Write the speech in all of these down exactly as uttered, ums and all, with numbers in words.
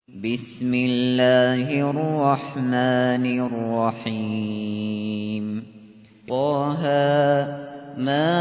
بسم الله الرحمن الرحيم طه ما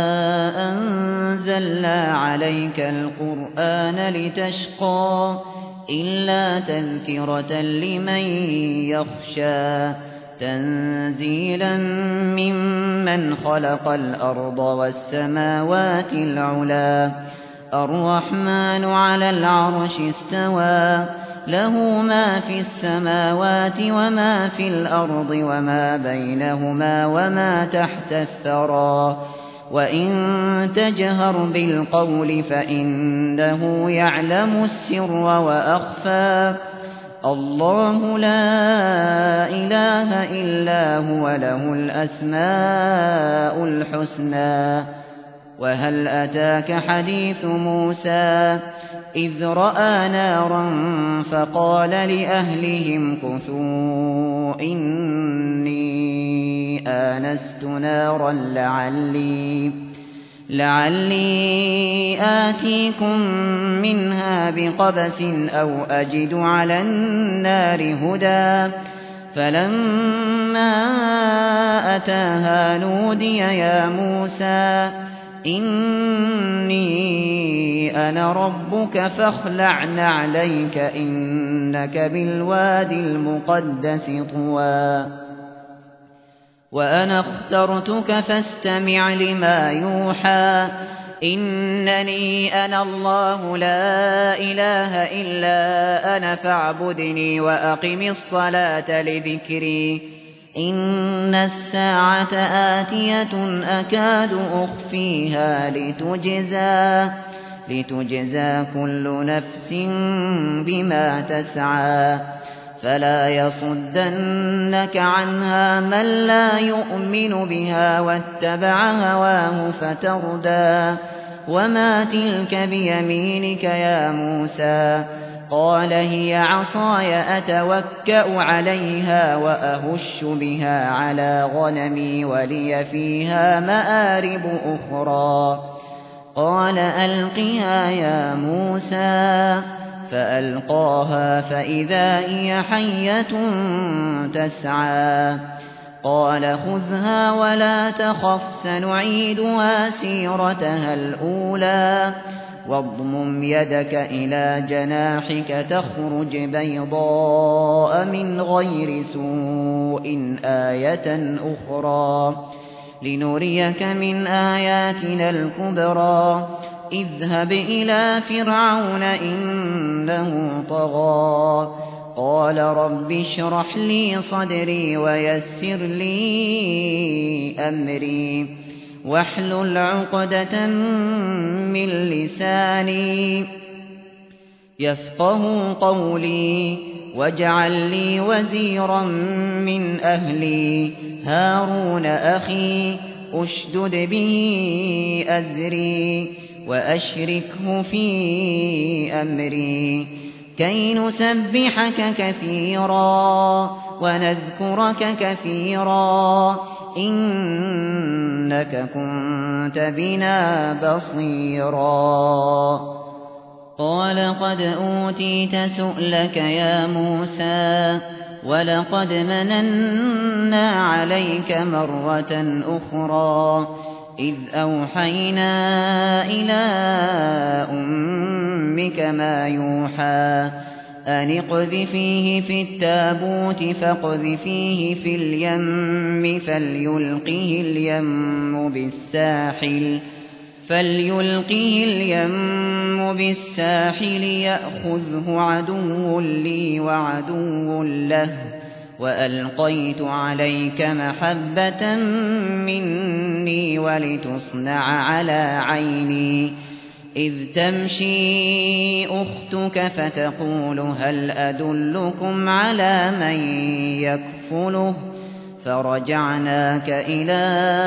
أنزلنا عليك القرآن لتشقى إلا تذكرة لمن يخشى تنزيلا ممن خلق الأرض والسماوات العلى الرحمن على العرش استوى له ما في السماوات وما في الأرض وما بينهما وما تحت الثرى وإن تجهر بالقول فإنه يعلم السر وأخفى الله لا إله إلا هو له الأسماء الحسنى وهل أتاك حديث موسى إذ رأى نارا فقال لأهلهم كثوا إني آنست نارا لعلي, لعلي آتيكم منها بقبس أو أجد على النار هدى فلما أتاها نودي يا موسى إني أنا ربك فاخلع نعليك إنك بالوادي المقدس طوى وأنا اخترتك فاستمع لما يوحى إنني أنا الله لا إله إلا أنا فاعبدني وأقم الصلاة لذكري إن الساعة آتية أكاد أخفيها لتجزى, لتجزى كل نفس بما تسعى فلا يصدنك عنها من لا يؤمن بها واتبع هواه فتردى وما تلك بيمينك يا موسى قال هي عصاي أتوكأ عليها وأهش بها على غنمي ولي فيها مآرب أخرى قال ألقها يا موسى فألقاها فإذا هي حية تسعى قال خذها ولا تخف سنعيدها سيرتها الأولى واضمم يدك إلى جناحك تخرج بيضاء من غير سوء آية أخرى لنريك من آياتنا الكبرى اذهب إلى فرعون إنه طغى قال رب اشرح لي صدري ويسر لي أمري واحلل عقدة من لساني يفقه قولي واجعل لي وزيرا من أهلي هارون أخي أشدد به أزري وأشركه في أمري كي نسبحك كثيرا ونذكرك كثيرا إنك كنت بنا بصيرا قال قد أوتيت سؤلك يا موسى ولقد مننا عليك مرة أخرى إذ أوحينا إلى أمك ما يوحى أن اقذفيه في التابوت فاقذفيه في اليم فليلقه اليم بالساحل فليلقه اليم بالساحل يأخذه عدو لي وعدو له وألقيت عليك محبة مني ولتصنع على عيني إذ تمشي أختك فتقول هل أدلكم على من يكفله فرجعناك إلى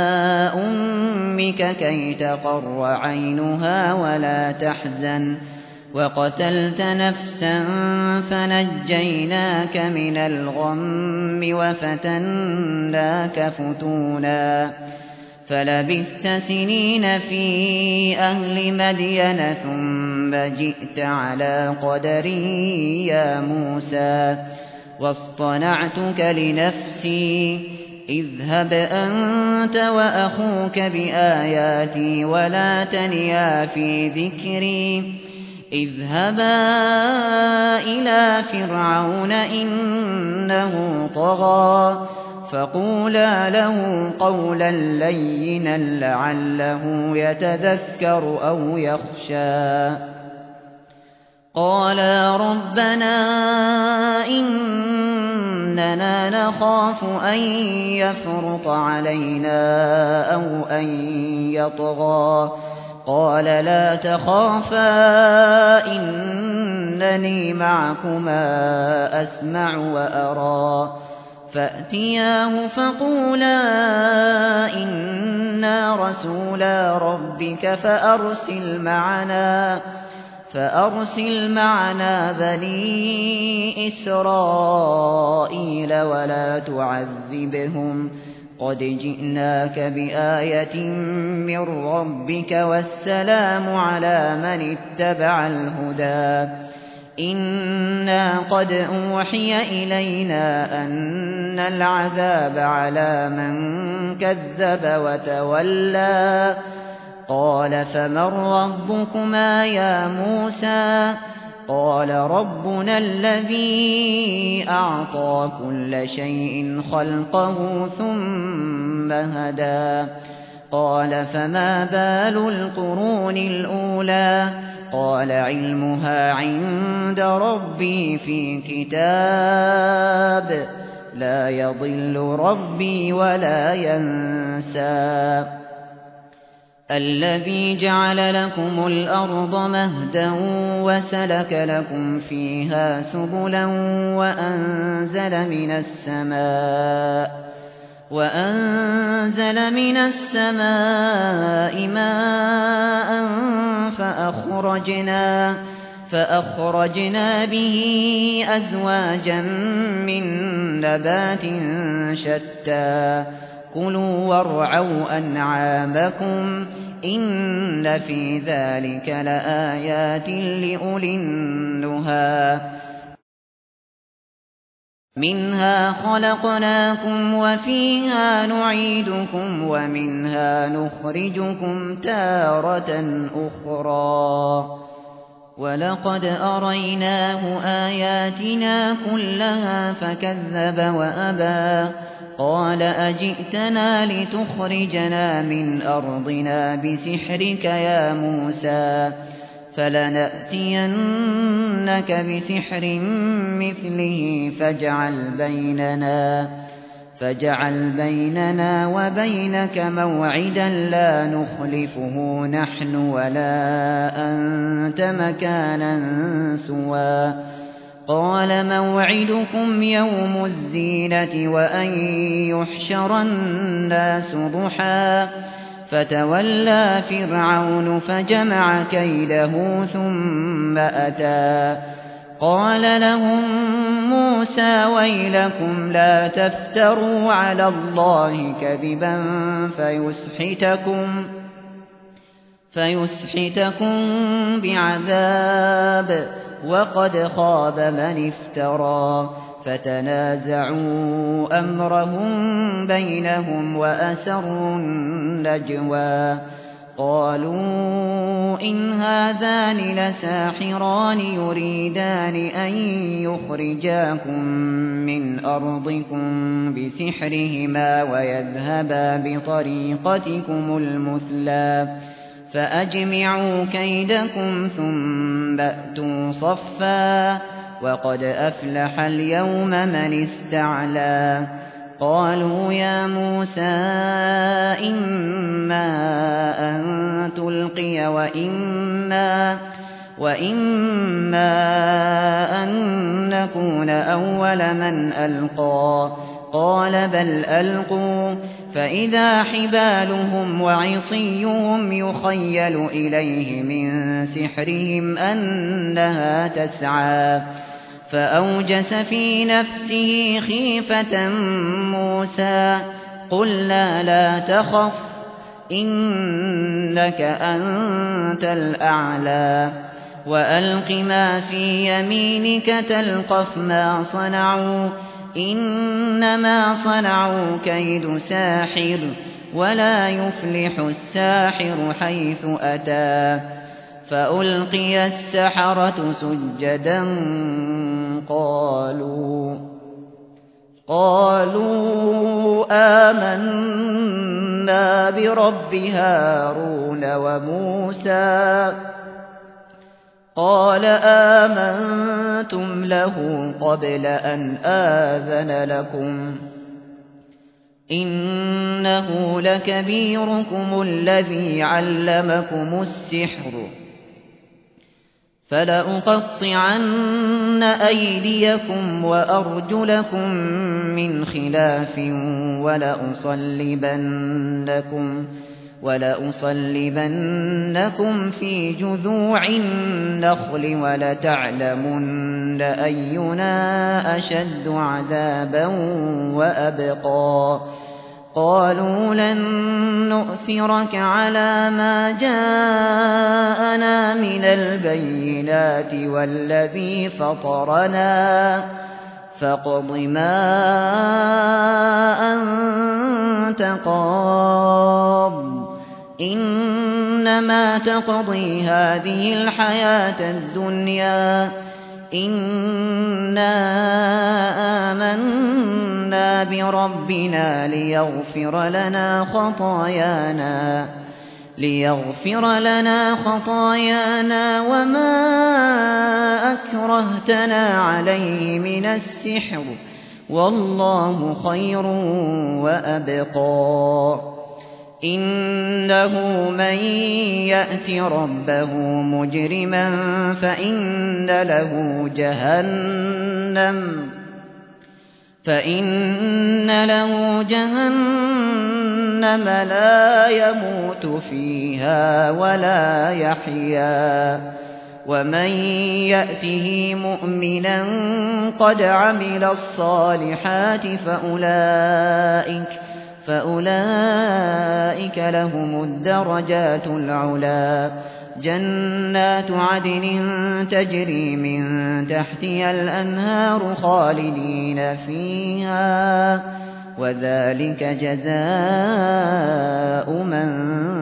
أمك كي تقر عينها ولا تحزن وقتلت نفسا فنجيناك من الغم وفتناك فتونا فلبثت سنين في أهل مدين ثم ثم جئت على قدري يا موسى واصطنعتك لنفسي اذهب أنت وأخوك بآياتي ولا تنيا في ذكري اذهبا إلى فرعون إنه طغى فقولا له قولا لينا لعله يتذكر أو يخشى قالا ربنا إننا نخاف أن يفرط علينا أو أن يطغى قال لا تخافا إنني معكما أسمع وأرى فأتياه فقولا إنا رسولا ربك فأرسل معنا فأرسل معنا بني إسرائيل ولا تعذبهم قد جئناك بآية من ربك والسلام على من اتبع الهدى إنا قد أوحي إلينا أن العذاب على من كذب وتولى قال فمن ربكما يا موسى قال ربنا الذي أعطى كل شيء خلقه ثم هدى قال فما بال القرون الأولى قال علمها عند ربي في كتاب لا يضل ربي ولا ينسى الذي جعل لكم الأرض مهدا وسلك لكم فيها سبلا وأنزل من السماء وأنزل من السماء ماء فأخرجنا فأخرجنا به أزواجا من نبات شتى كلوا وارعوا أنعامكم إن في ذلك لآيات لأولي النهى منها خلقناكم وفيها نعيدكم ومنها نخرجكم تارة أخرى ولقد أريناه آياتنا كلها فكذب وأبى قال أجئتنا لتخرجنا من أرضنا بسحرك يا موسى فلنأتينك بسحر مثله فاجعل بيننا فاجعل بيننا وبينك موعدا لا نخلفه نحن ولا أنت مكانا سوى قال موعدكم يوم الزينة وأن يحشر الناس ضحى فتولى فرعون فجمع كيده ثم أتى قال لهم موسى ويلكم لا تفتروا على الله كذبا فيسحتكم فيسحتكم بعذاب وقد خاب من افترى فتنازعوا أمرهم بينهم وأسروا النجوى قالوا إن هذان لساحران يريدان أن يخرجاكم من أرضكم بسحرهما ويذهبا بطريقتكم المثلى فأجمعوا كيدكم ثم أتوا صفا وقد أفلح اليوم من استعلى قالوا يا موسى إما أن تلقي وإما, وإما أن نكون أول من ألقى قال بل ألقوا فإذا حبالهم وعصيهم يخيل إليه من سحرهم أنها تسعى فأوجس في نفسه خيفة موسى قلنا لا تخف إنك أنت الأعلى وألق ما في يمينك تلقف ما صنعوا إنما صنعوا كيد ساحر ولا يفلح الساحر حيث أتى فألقي السحرة سجدا قالوا قالوا آمنا برب هارون وموسى قال آمنتم له قبل أن آذن لكم إنه لكبيركم الذي علمكم السحر فلأقطعن أيديكم وأرجلكم من خلاف ولأصلبنكم ولأصلبنكم في جذوع النخل ولتعلمن أينا أشد عذابا وأبقى قالوا لن نؤثرك على ما جاءنا من البينات والذي فطرنا فاقض ما أنت قاض إنما تقضي هذه الحياة الدنيا إنا آمنا بربنا ليغفر لنا خطايانا ليغفر لنا خطايانا وما أكرهتنا عليه من السحر والله خير وأبقى إنه من يأت ربه مجرما فإن له جهنم فإن له جهنم لا يموت فيها ولا يحيا ومن يأته مؤمنا قد عمل الصالحات فأولئك فأولئك لهم الدرجات العلى جنات عدن تجري من تحتها الأنهار خالدين فيها وذلك جزاء من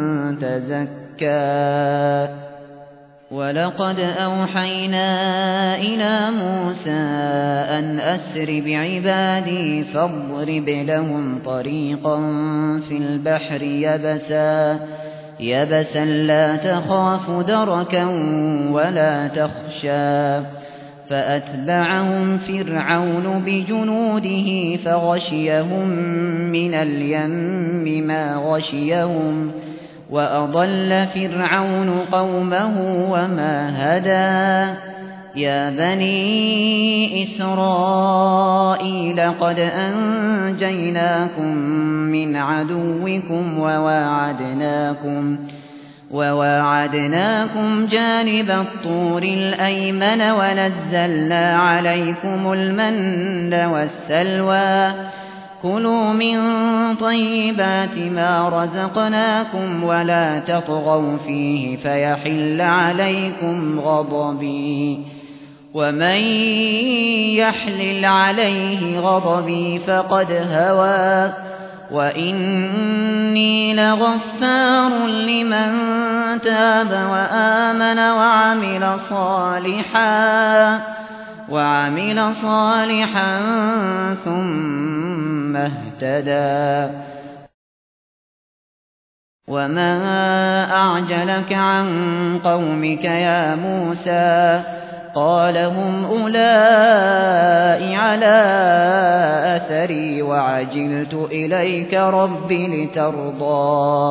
تزكى ولقد أوحينا إلى موسى أن أسر بعبادي فاضرب لهم طريقا في البحر يبسا يبسا لا تخاف دركا ولا تخشى فأتبعهم فرعون بجنوده فغشيهم من اليم ما غشيهم وأضل فرعون قومه وما هدى يا بني إسرائيل قد أنجيناكم من عدوكم وواعدناكم وواعدناكم جانب الطور الأيمن ونزلنا عليكم المن والسلوى كلوا من طيبات ما رزقناكم ولا تطغوا فيه فيحل عليكم غضبي ومن يحلل عليه غضبي فقد هوى وإني لغفار لمن تاب وآمن وعمل صالحا وعمل صالحا ثم اهتدى وما أعجلك عن قومك يا موسى قال هم أولئك على أثري وعجلت إليك رب لترضى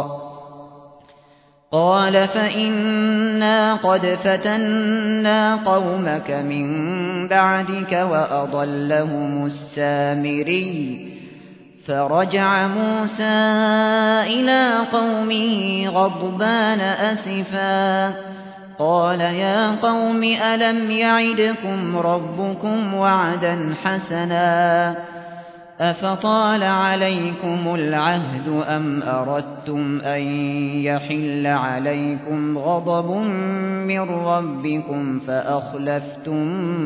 قال فإنا قد فتنا قومك من بعدك وأضلهم السامري فرجع موسى إلى قومه غضبان أسفا قال يا قوم ألم يعدكم ربكم وعدا حسنا أفطال عليكم العهد أم أردتم أن يحل عليكم غضب من ربكم فأخلفتم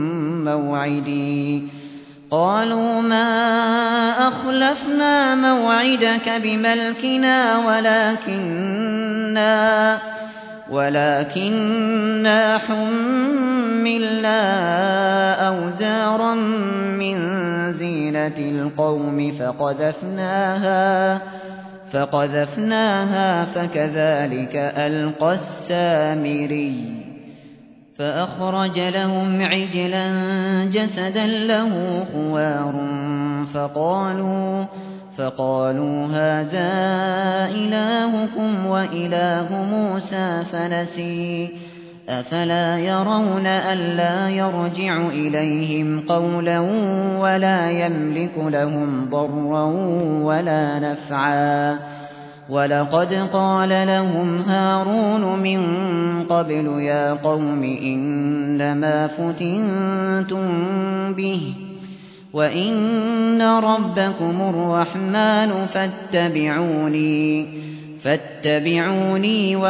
موعدي قالوا ما أخلفنا موعدك بملكنا ولكننا ولكننا حملنا أوزارا من زينة القوم فقذفناها فقذفناها فكذلك ألقى السامري فأخرج لهم عجلا جسدا له خوار فقالوا فقالوا هذا إلهكم وإله موسى فنسي أفلا يرون ألا يرجع إليهم قولا ولا يملك لهم ضرا ولا نفعا ولقد قال لهم هارون من قبل يا قوم إنما فتنتم به وإن ربكم الرحمن فاتبعوني فاتبعوني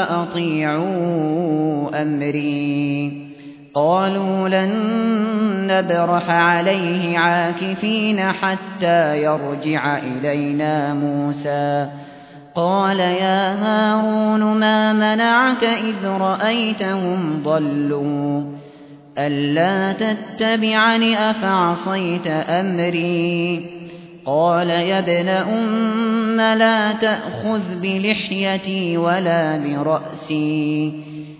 وأطيعوا أمري قالوا لن نبرح عليه عاكفين حتى يرجع إلينا موسى قال يا هارون ما منعك إذ رأيتهم ضلوا ألا تتبعني أفعصيت أمري قال يا ابن أم لا تأخذ بلحيتي ولا برأسي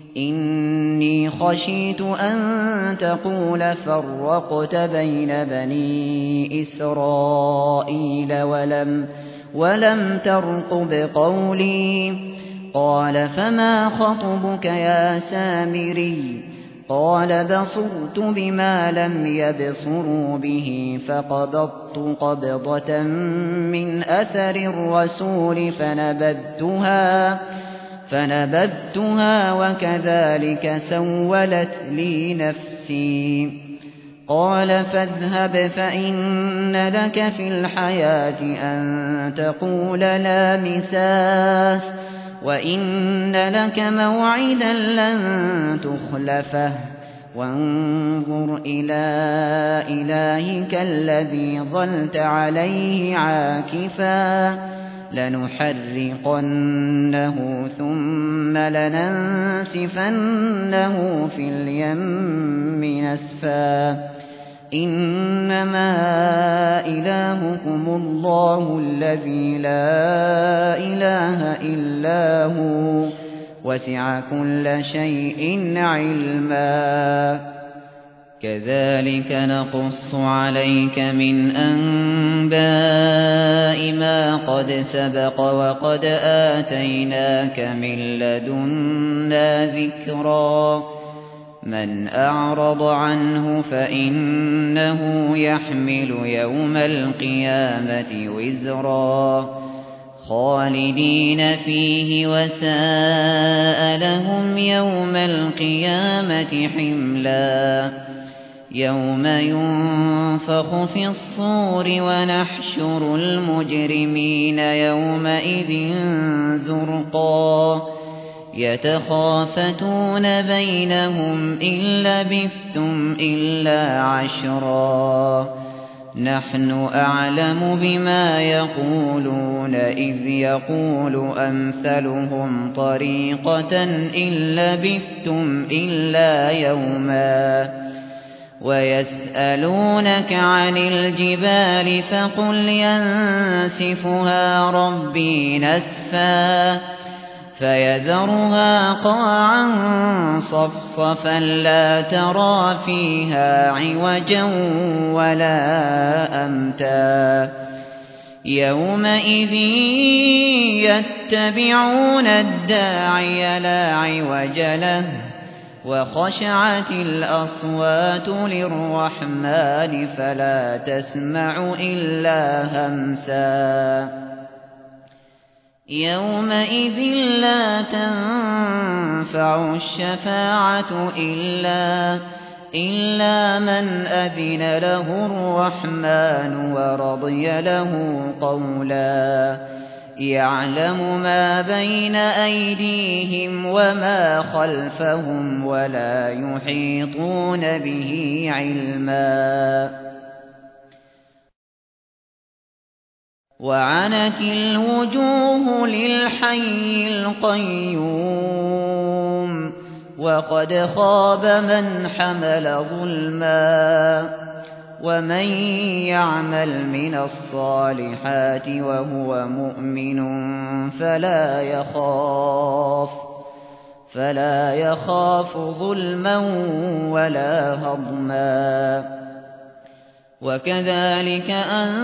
إني خشيت أن تقول فرقت بين بني إسرائيل ولم ولم ترقب قولي قال فما خطبك يا سامري قال بصرت بما لم يبصروا به فقبضت قبضة من أثر الرسول فنبذتها فنبذتها وكذلك سولت لي نفسي قال فاذهب فإن لك في الحياة أن تقول لا مساس وإن لك موعدا لن تخلفه وانظر إلى إلهك الذي ظلت عليه عاكفا لنحرقنه ثم لننسفنه في اليم نسفا إنما إلهكم الله الذي لا إله إلا هو وسع كل شيء علما كذلك نقص عليك من أنباء ما قد سبق وقد آتيناك من لدنا ذكرا من أعرض عنه فإنه يحمل يوم القيامة وزرا خالدين فيه وساء لهم يوم القيامة حملا يوم ينفخ في الصور ونحشر المجرمين يومئذ زرقا يتخافتون بينهم إن لبثتم إلا عشرا نحن أعلم بما يقولون إذ يقول أمثلهم طريقة إن لبثتم إلا يوما ويسألونك عن الجبال فقل ينسفها ربي نسفا فيذرها قاعا صفصفا لا ترى فيها عوجا ولا أمتا يومئذ يتبعون الداعي لا عوج له وخشعت الأصوات للرحمن فلا تسمع إلا همسا يومئذ لا تنفع الشفاعة إلا, إلا من أذن له الرحمن ورضي له قولا يعلم ما بين أيديهم وما خلفهم ولا يحيطون به علما وعنت الوجوه للحي القيوم وقد خاب من حمل ظلما ومن يعمل من الصالحات وهو مؤمن فلا يخاف فلا يخاف ظلما ولا هضما وكذلك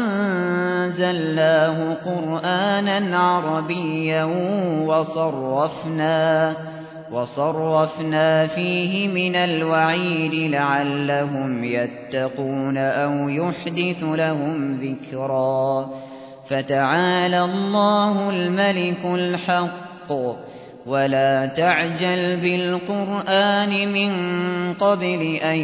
أنزلناه قرآنا عربيا وصرفنا وصرفنا فيه من الوعيد لعلهم يتقون أو يحدث لهم ذكرا فتعالى الله الملك الحق ولا تعجل بالقرآن من قبل أن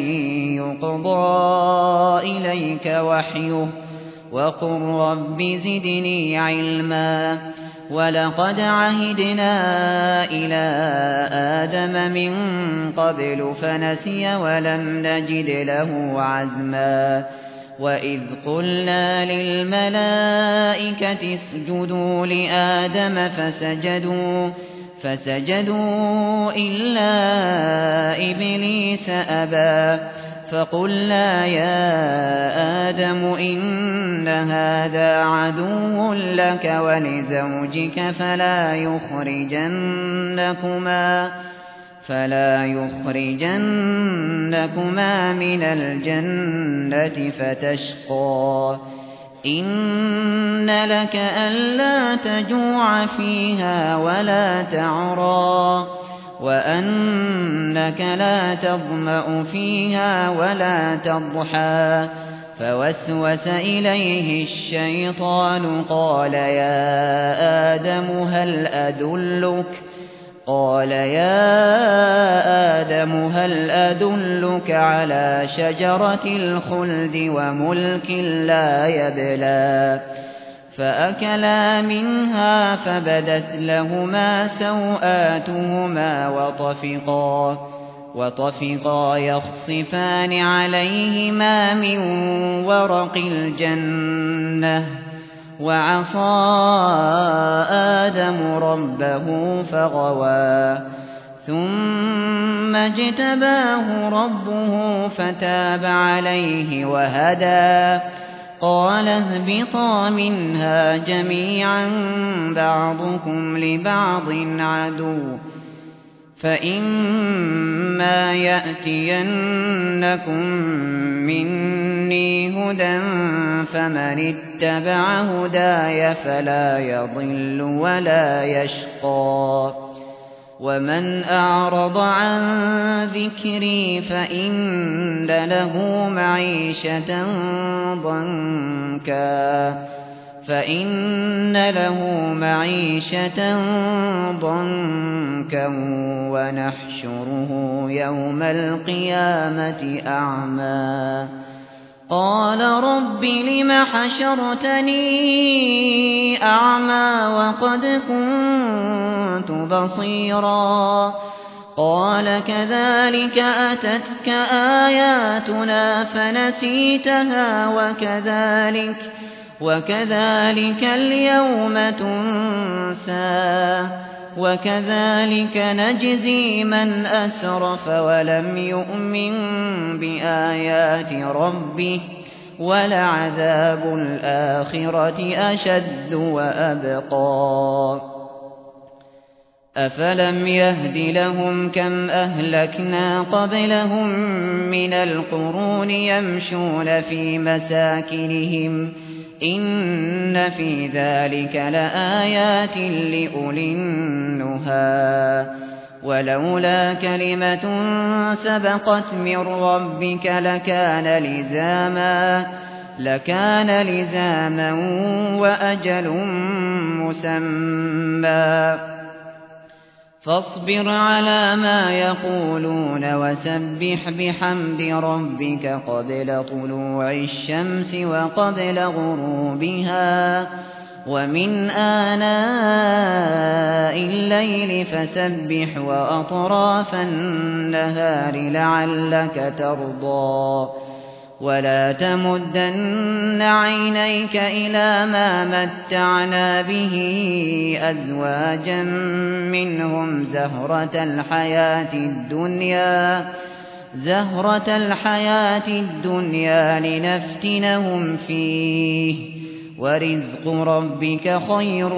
يقضى إليك وحيه وقل رب زدني علما ولقد عهدنا إلى آدم من قبل فنسي ولم نجد له عزما وإذ قلنا للملائكة اسجدوا لآدم فسجدوا فسجدوا إلا إبليس أبى فقلنا يا آدم إن هذا عدو لك ولزوجك فلا يخرجنكما فلا يخرجنكما من الجنة فتشقى إن لك ألا تجوع فيها ولا تعرى وأنك لا تظمأ فيها ولا تضحى فوسوس إليه الشيطان قال يا آدم هل أدلك قال يا آدم هل أدلك على شجرة الخلد وملك لا يبلى فأكلا منها فبدت لهما سوآتهما وطفقا وطفقا يخصفان عليهما من ورق الجنة وعصى آدم ربه فغوى ثم اجتباه ربه فتاب عليه وهدى قال اهبطا منها جميعا بعضكم لبعض عدو فإما يأتينكم مني هدى فمن اتبع هداي فلا يضل ولا يشقى ومن أعرض عن ذكري فإن له معيشة ضنكا فإن له معيشة ضنكا ونحشره يوم القيامة أعمى قال رب لم حشرتني أعمى وقد كنت بصيرا قال كذلك أتتك آياتنا فنسيتها وكذلك وكذلك اليوم تنسى وكذلك نجزي من أسرف ولم يؤمن بآيات ربه ولعذاب الآخرة أشد وأبقى أفلم يهد لهم كم أهلكنا قبلهم من القرون يمشون في مساكنهم إن في ذلك لآيات لأولي النهى ولولا كلمة سبقت من ربك لكان لزاما لكان لزاما وأجل مسمى فاصبر على ما يقولون وسبح بحمد ربك قبل طلوع الشمس وقبل غروبها ومن آناء الليل فسبح وأطراف النهار لعلك ترضى ولا تمدن عينيك إلى ما متعنا به أزواجا منهم زهرة الحياة الدنيا زهرة الحياة الدنيا لنفتنهم فيه ورزق ربك خير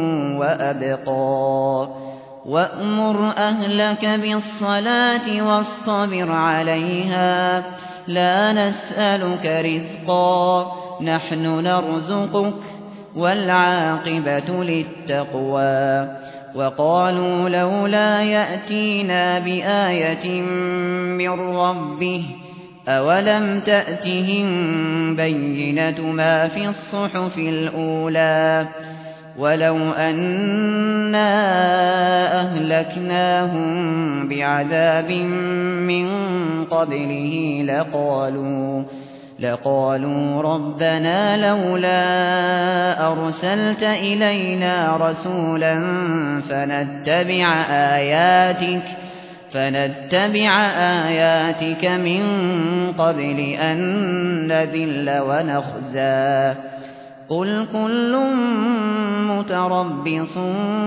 وأبقى وأمر أهلك بالصلاة واصطبر عليها لا نسألك رزقا نحن نرزقك والعاقبة للتقوى وقالوا لولا يأتينا بآية من ربه أولم تأتهم بينة ما في الصحف الأولى ولو أنا أهلكناهم بعذاب من قبله لقالوا لقالوا ربنا لولا أرسلت إلينا رسولا فنتبع آياتك فنتبع آياتك من قبل أن نذل ونخزى قل كل متربص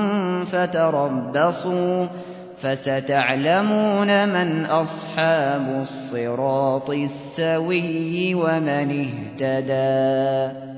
فتربصوا فستعلمون من أصحاب الصراط السوي ومن اهتدى.